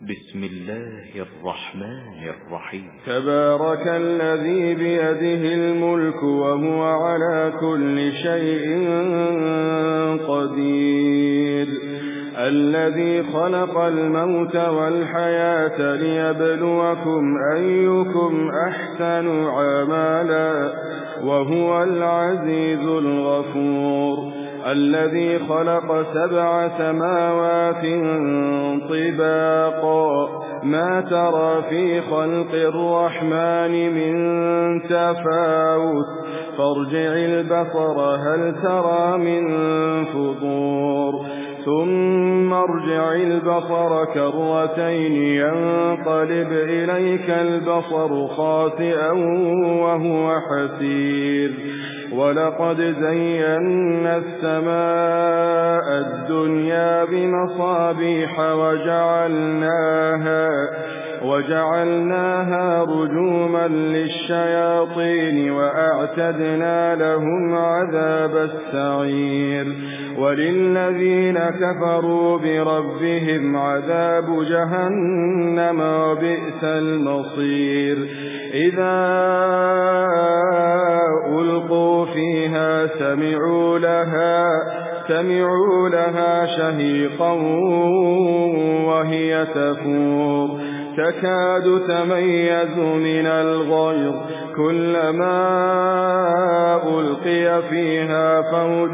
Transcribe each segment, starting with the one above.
بسم الله الرحمن الرحيم. تبارك الذي بيده الملك وهو على كل شيء قدير، الذي خلق الموت والحياة ليبلوكم أيكم أحسن عملا وهو العزيز الغفور، الذي خلق 7 سماوات طباقا ما ترى في خلق الرحمن من تفاوت فارجع البصر هل ترى من فطور ثم ارجع البصر كرتين ينقلب إليك البصر خاسئا وهو حسير، ولقد زينا السماء الدنيا بمصابيح وجعلناها رجوما للشياطين وأعتدنا لهم عذاب السعير، وللذين كفروا بربهم عذاب جهنم وبئس المصير. إذا ألقوا فيها سمعوا لها شهيقا وهي تفور تكاد تميز من الغيظ كلما ألقي فيها فوج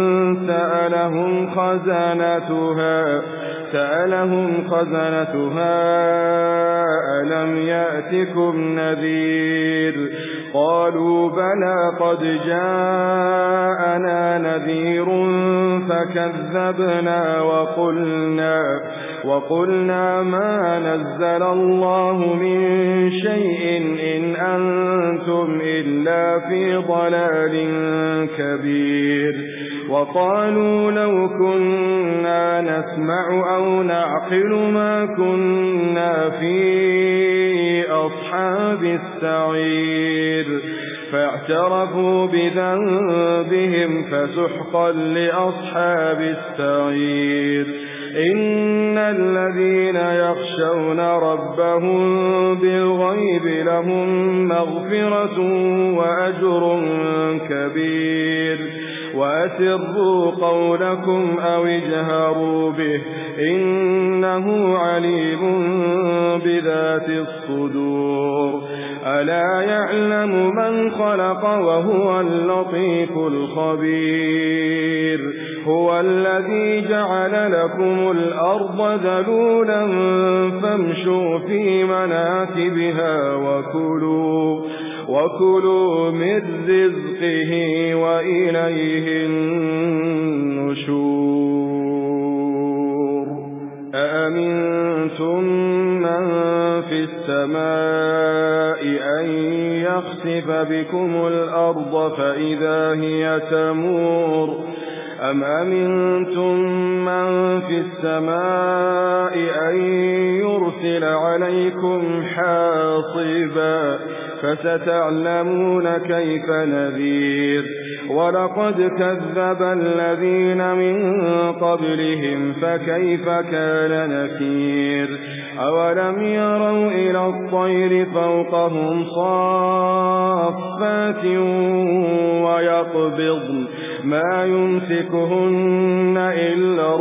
سألهم خزنتها ألم يأتكم نذير قالوا بلى قد جاءنا نذير فكذبنا وقلنا ما نزل الله من شيء إن أنتم إلا في ضلال كبير، وقالوا لو كنا نسمع أو نعقل ما كنا في أصحاب السعير، فاعترفوا بذنبهم فسحقا لأصحاب السعير. إن الذين يخشون ربهم بالغيب لهم مغفرة وأجر كبير، وأسروا قولكم أو اجهروا به إنه عليم بذات الصدور. ألا يعلم من خلق وهو اللطيف الخبير، هو الذي جعل لكم الأرض ذلولا فامشوا في مناكبها وكلوا من رزقه وإليه النشور. أأمنتم من في السماء أن يخسف بكم الأرض فإذا هي تمور أم أمنتم من في السماء أن يرسل عليكم حاصبا فستعلمون كيف نذير. ولقد كذب الذين من قبلهم فكيف كان نكير. أولم يروا إلى الطير فوقهم صافات ويقبضن ما يمسكهن إلا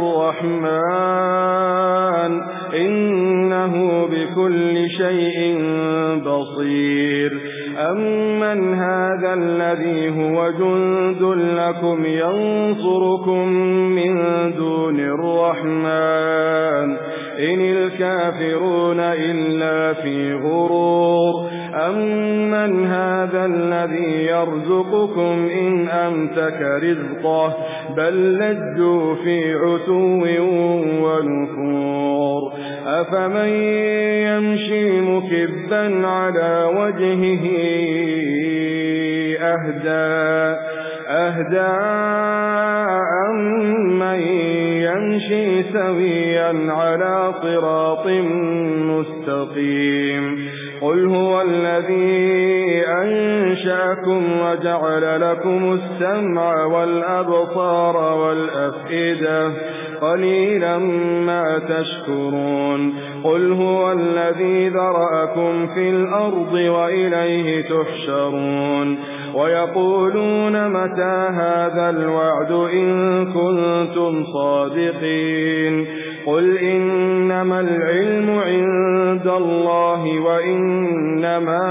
الرحمن إنه بكل شيء بصير. أمن هذا الذي هو جند لكم ينصركم من دون الرحمن إن الكافرون إلا في غرور. أمن هذا الذي يرزقكم إن أمسك رزقه بل لجوا في عتو ونفور. أفمن يمشي مكبا على وجهه أهدى أمن يمشي سويا على صراط مستقيم. قل هو الذي أنشأ أنشأكم وجعل لكم السمع والأبصار والأفئدة قليلا ما تشكرون قل هو الذي ذرأكم في الأرض وإليه تحشرون ويقولون متى هذا الوعد إن كنتم صادقين قل إنما العلم عند الله وإنما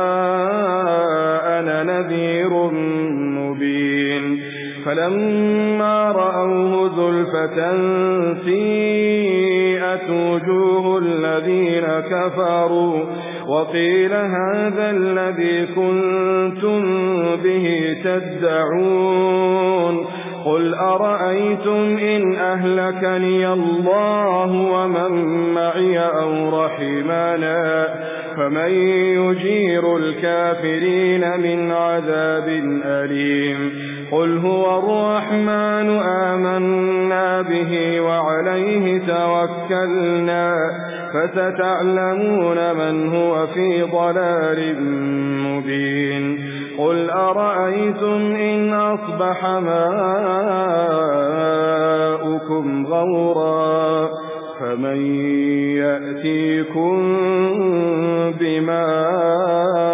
أنا نذير مبين فلما رأوه زلفة سيئت وجوه الذين كفروا وقيل هذا الذي كنتم به تدعون قل أرأيتم إن أهلكني الله ومن معي أو رحمنا فمن يجير الكافرين من عذاب أليم قل هو الرحمن آمنا به وعليه توكلنا فستعلمون من هو في ضلال مبين قل أرأيتم إن أصبح ماؤكم غورا فمن يأتيكم بماء